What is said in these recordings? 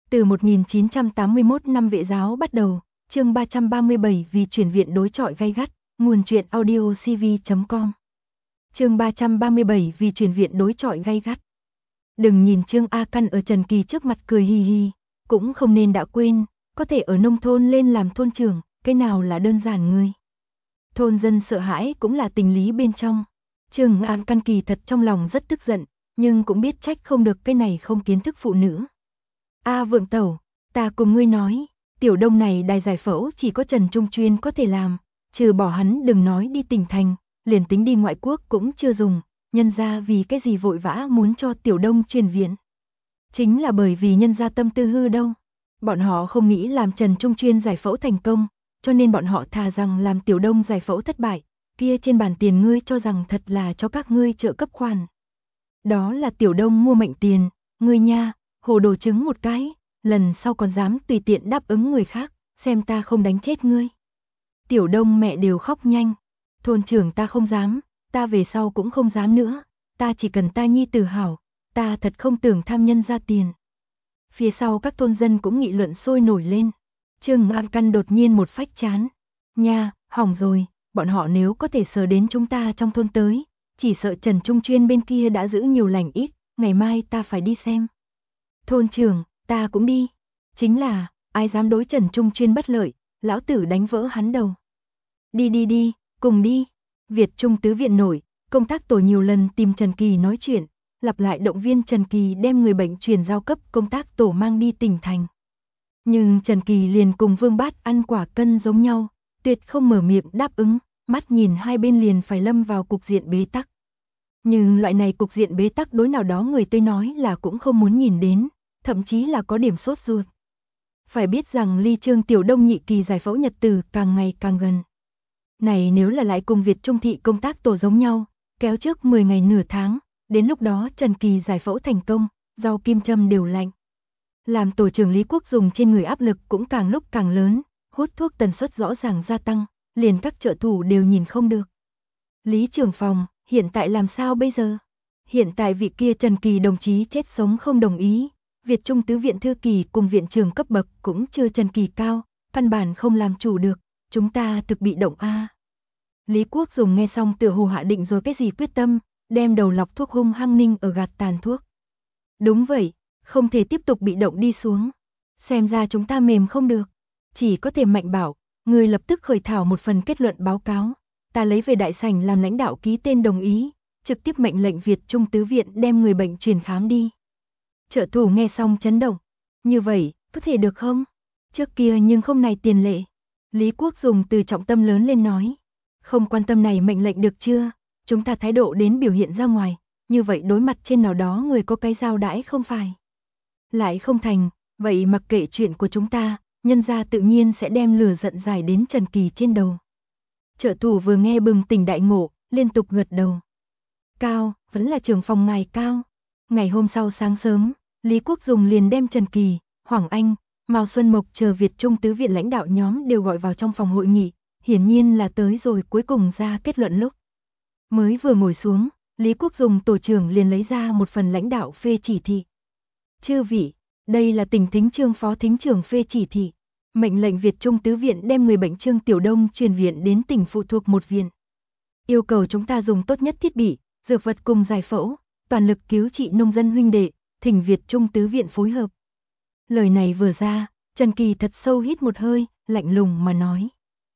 Từ 1981 năm Vệ giáo bắt đầu, chương 337 vì chuyển viện đối chọi gay gắt, nguồn truyện audio cv.com. Chương 337 vì chuyển viện đối chọi gay gắt. Đừng nhìn Trương A Căn ở Trần Kỳ trước mặt cười hì hì, cũng không nên đã quên, có thể ở nông thôn lên làm thôn trưởng, cái nào là đơn giản người. Thôn dân sợ hãi cũng là tình lý bên trong. Trương A Căn kỳ thật trong lòng rất tức giận, nhưng cũng biết trách không được cái này không kiến thức phụ nữ. A Vượng Tẩu, ta cùng ngươi nói, Tiểu Đông này đài giải phẫu chỉ có Trần Trung Chuyên có thể làm, trừ bỏ hắn đừng nói đi tỉnh thành, liền tính đi ngoại quốc cũng chưa dùng, nhân ra vì cái gì vội vã muốn cho Tiểu Đông truyền viện. Chính là bởi vì nhân ra tâm tư hư đâu, bọn họ không nghĩ làm Trần Trung Chuyên giải phẫu thành công, cho nên bọn họ thà rằng làm Tiểu Đông giải phẫu thất bại, kia trên bàn tiền ngươi cho rằng thật là cho các ngươi trợ cấp khoản. Đó là Tiểu Đông mua mệnh tiền, ngươi nha, hồ đồ chứng một cái, lần sau còn dám tùy tiện đáp ứng người khác, xem ta không đánh chết ngươi. Tiểu Đông mẹ đều khóc nhanh, thôn trưởng ta không dám, ta về sau cũng không dám nữa, ta chỉ cần ta nhi tử hảo, ta thật không tưởng tham nhân ra tiền. Phía sau các thôn dân cũng nghị luận sôi nổi lên, Trương A Căn đột nhiên một phách chán, nha, hỏng rồi, bọn họ nếu có thể sờ đến chúng ta trong thôn tới, chỉ sợ Trần Trung Chuyên bên kia đã giữ nhiều lành ít, ngày mai ta phải đi xem. Thôn trưởng, ta cũng đi. Chính là, ai dám đối Trần Trung Chuyên bất lợi, lão tử đánh vỡ hắn đầu. Đi, cùng đi. Việt Trung tứ viện nổi, công tác tổ nhiều lần tìm Trần Kỳ nói chuyện, lặp lại động viên Trần Kỳ đem người bệnh truyền giao cấp công tác tổ mang đi tỉnh thành. Nhưng Trần Kỳ liền cùng Vương Bát ăn quả cân giống nhau, tuyệt không mở miệng đáp ứng, mắt nhìn hai bên liền phải lâm vào cục diện bế tắc. Nhưng loại này cục diện bế tắc đối nào đó người tới nói là cũng không muốn nhìn đến, thậm chí là có điểm sốt ruột. Phải biết rằng ly Trương Tiểu Đông nhị kỳ giải phẫu nhật tử càng ngày càng gần. Này nếu là lại cùng Việt Trung thị công tác tổ giống nhau, kéo trước 10 ngày nửa tháng, đến lúc đó Trần Kỳ giải phẫu thành công, rau kim châm đều lạnh. Làm tổ trưởng Lý Quốc dùng trên người áp lực cũng càng lúc càng lớn, hút thuốc tần suất rõ ràng gia tăng, liền các trợ thủ đều nhìn không được. Lý trưởng phòng, hiện tại làm sao bây giờ? Hiện tại vị kia Trần Kỳ đồng chí chết sống không đồng ý, Việt Trung tứ viện thư kỳ cùng viện trưởng cấp bậc cũng chưa Trần Kỳ cao, căn bản không làm chủ được, chúng ta thực bị động a. Lý Quốc dùng nghe xong tựa hồ hạ định rồi cái gì quyết tâm, đem đầu lọc thuốc hung hăng ninh ở gạt tàn thuốc. Đúng vậy, không thể tiếp tục bị động đi xuống. Xem ra chúng ta mềm không được, chỉ có thể mạnh bảo, người lập tức khởi thảo một phần kết luận báo cáo, ta lấy về đại sảnh làm lãnh đạo ký tên đồng ý, trực tiếp mệnh lệnh Việt Trung tứ viện đem người bệnh truyền khám đi. Trợ thủ nghe xong chấn động, như vậy, có thể được không? Trước kia nhưng không này tiền lệ. Lý Quốc dùng từ trọng tâm lớn lên nói, không quan tâm này mệnh lệnh được chưa, chúng ta thái độ đến biểu hiện ra ngoài, như vậy đối mặt trên nào đó người có cái giao đãi không phải. Lại không thành, vậy mặc kệ chuyện của chúng ta, nhân gia tự nhiên sẽ đem lửa giận giải đến Trần Kỳ trên đầu. Trợ thủ vừa nghe bừng tỉnh đại ngộ, liên tục gật đầu. Cao, vẫn là trưởng phòng ngài Cao. Ngày hôm sau sáng sớm, Lý Quốc Dùng liền đem Trần Kỳ, Hoàng Anh, Mao Xuân Mộc chờ Việt Trung tứ viện lãnh đạo nhóm đều gọi vào trong phòng hội nghị, hiển nhiên là tới rồi cuối cùng ra kết luận lúc. Mới vừa ngồi xuống, Lý Quốc Dùng tổ trưởng liền lấy ra một phần lãnh đạo phê chỉ thị. Chư vị, đây là tỉnh thính trương phó thính trưởng phê chỉ thị, mệnh lệnh Việt Trung tứ viện đem người bệnh Trương Tiểu Đông truyền viện đến tỉnh phụ thuộc một viện. Yêu cầu chúng ta dùng tốt nhất thiết bị, dược vật cùng giải phẫu, toàn lực cứu trị nông dân huynh đệ, thỉnh Việt Trung tứ viện phối hợp. Lời này vừa ra, Trần Kỳ thật sâu hít một hơi, lạnh lùng mà nói.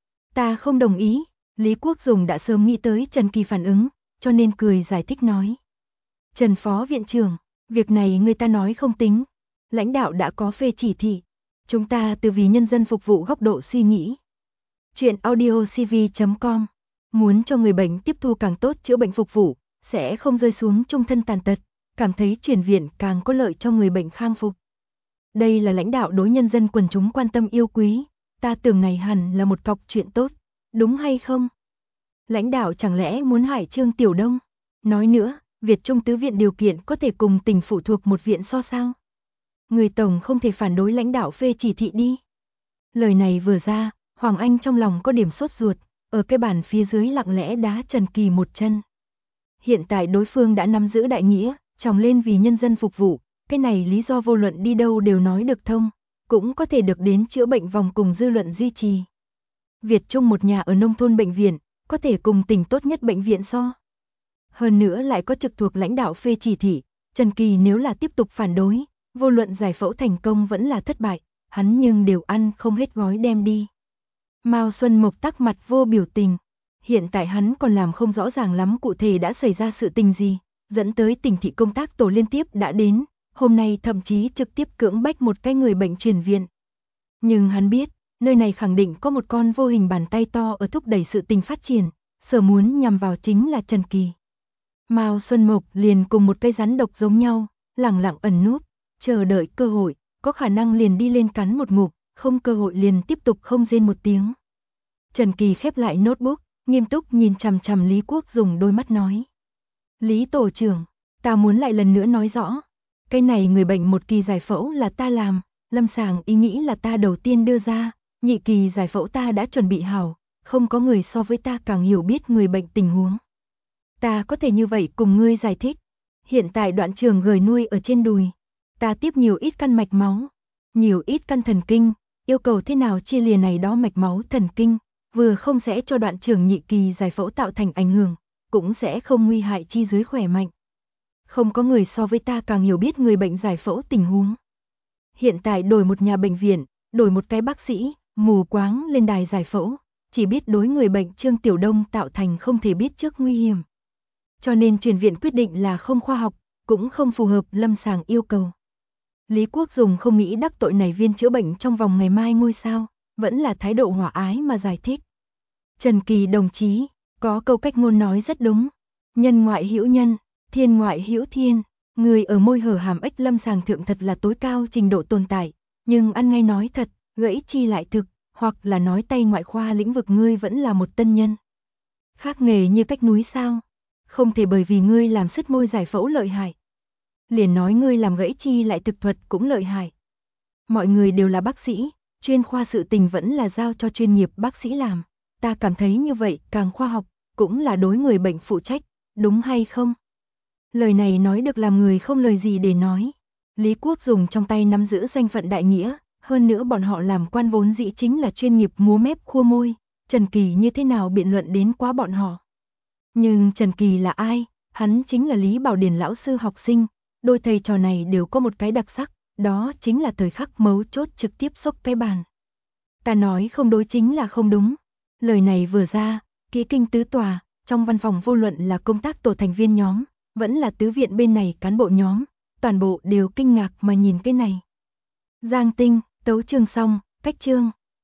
Ta không đồng ý, Lý Quốc Dùng đã sớm nghĩ tới Trần Kỳ phản ứng, cho nên cười giải thích nói. Trần Phó Viện trưởng, việc này người ta nói không tính, lãnh đạo đã có phê chỉ thị, chúng ta từ vì nhân dân phục vụ góc độ suy nghĩ. Chuyện audio cv.com, muốn cho người bệnh tiếp thu càng tốt chữa bệnh phục vụ, sẽ không rơi xuống trung thân tàn tật, cảm thấy chuyển viện càng có lợi cho người bệnh khang phục. Đây là lãnh đạo đối nhân dân quần chúng quan tâm yêu quý, ta tưởng này hẳn là một cọc chuyện tốt, đúng hay không? Lãnh đạo chẳng lẽ muốn hại Trương Tiểu Đông? Nói nữa, Việt Trung tứ viện điều kiện có thể cùng tỉnh phụ thuộc một viện so sao? Người tổng không thể phản đối lãnh đạo phê chỉ thị đi. Lời này vừa ra, Hoàng Anh trong lòng có điểm sốt ruột, ở cái bàn phía dưới lặng lẽ đá Trần Kỳ một chân. Hiện tại đối phương đã nắm giữ đại nghĩa, tròng lên vì nhân dân phục vụ, cái này lý do vô luận đi đâu đều nói được thông, cũng có thể được đến chữa bệnh vòng cùng dư luận duy trì. Việt Trung một nhà ở nông thôn bệnh viện, có thể cùng tỉnh tốt nhất bệnh viện so. Hơn nữa lại có trực thuộc lãnh đạo phê chỉ thị, Trần Kỳ nếu là tiếp tục phản đối, vô luận giải phẫu thành công vẫn là thất bại, hắn nhưng đều ăn không hết gói đem đi. Mao Xuân Mộc tắc mặt vô biểu tình, hiện tại hắn còn làm không rõ ràng lắm cụ thể đã xảy ra sự tình gì, dẫn tới tỉnh thị công tác tổ liên tiếp đã đến, hôm nay thậm chí trực tiếp cưỡng bách một cái người bệnh chuyển viện. Nhưng hắn biết, nơi này khẳng định có một con vô hình bàn tay to ở thúc đẩy sự tình phát triển, sở muốn nhằm vào chính là Trần Kỳ. Mao Xuân Mộc liền cùng một cây rắn độc giống nhau, lẳng lặng ẩn núp, chờ đợi cơ hội, có khả năng liền đi lên cắn một ngụm, không cơ hội liền tiếp tục không rên một tiếng. Trần Kỳ khép lại notebook, nghiêm túc nhìn chằm chằm Lý Quốc Dùng đôi mắt nói. Lý tổ trưởng, ta muốn lại lần nữa nói rõ, cái này người bệnh một kỳ giải phẫu là ta làm, lâm sàng ý nghĩ là ta đầu tiên đưa ra, nhị kỳ giải phẫu ta đã chuẩn bị hảo, không có người so với ta càng hiểu biết người bệnh tình huống. Ta có thể như vậy cùng ngươi giải thích. Hiện tại đoạn trường gời nuôi ở trên đùi, ta tiếp nhiều ít căn mạch máu, nhiều ít căn thần kinh, yêu cầu thế nào chia lìa này đó mạch máu thần kinh, vừa không sẽ cho đoạn trường nhị kỳ giải phẫu tạo thành ảnh hưởng, cũng sẽ không nguy hại chi dưới khỏe mạnh. Không có người so với ta càng hiểu biết người bệnh giải phẫu tình huống. Hiện tại đổi một nhà bệnh viện, đổi một cái bác sĩ, mù quáng lên đài giải phẫu, chỉ biết đối người bệnh Trương Tiểu Đông tạo thành không thể biết trước nguy hiểm. Cho nên chuyển viện quyết định là không khoa học, cũng không phù hợp lâm sàng yêu cầu. Lý Quốc Dùng không nghĩ đắc tội này viên chữa bệnh trong vòng ngày mai ngôi sao, vẫn là thái độ hòa ái mà giải thích. Trần Kỳ đồng chí, có câu cách ngôn nói rất đúng, nhân ngoại hữu nhân, thiên ngoại hữu thiên, người ở môi hở hàm ếch lâm sàng thượng thật là tối cao trình độ tồn tại, nhưng ăn ngay nói thật, gãy chi lại thực, hoặc là nói tay ngoại khoa lĩnh vực ngươi vẫn là một tân nhân. Khác nghề như cách núi sao? Không thể bởi vì ngươi làm sứt môi giải phẫu lợi hại, liền nói ngươi làm gãy chi lại thực thuật cũng lợi hại. Mọi người đều là bác sĩ, chuyên khoa sự tình vẫn là giao cho chuyên nghiệp bác sĩ làm. Ta cảm thấy như vậy càng khoa học, cũng là đối người bệnh phụ trách, đúng hay không? Lời này nói được làm người không lời gì để nói. Lý Quốc Dùng trong tay nắm giữ danh phận đại nghĩa, hơn nữa bọn họ làm quan vốn dĩ chính là chuyên nghiệp múa mép khua môi, Trần Kỳ như thế nào biện luận đến quá bọn họ. Nhưng Trần Kỳ là ai? Hắn chính là Lý Bảo Điền lão sư học sinh, đôi thầy trò này đều có một cái đặc sắc, đó chính là thời khắc mấu chốt trực tiếp xốc cái bàn. Ta nói không đối chính là không đúng. Lời này vừa ra, kỹ kinh tứ tòa, trong văn phòng vô luận là công tác tổ thành viên nhóm, vẫn là tứ viện bên này cán bộ nhóm, toàn bộ đều kinh ngạc mà nhìn cái này. Giang Tinh, tấu chương xong, cách chương.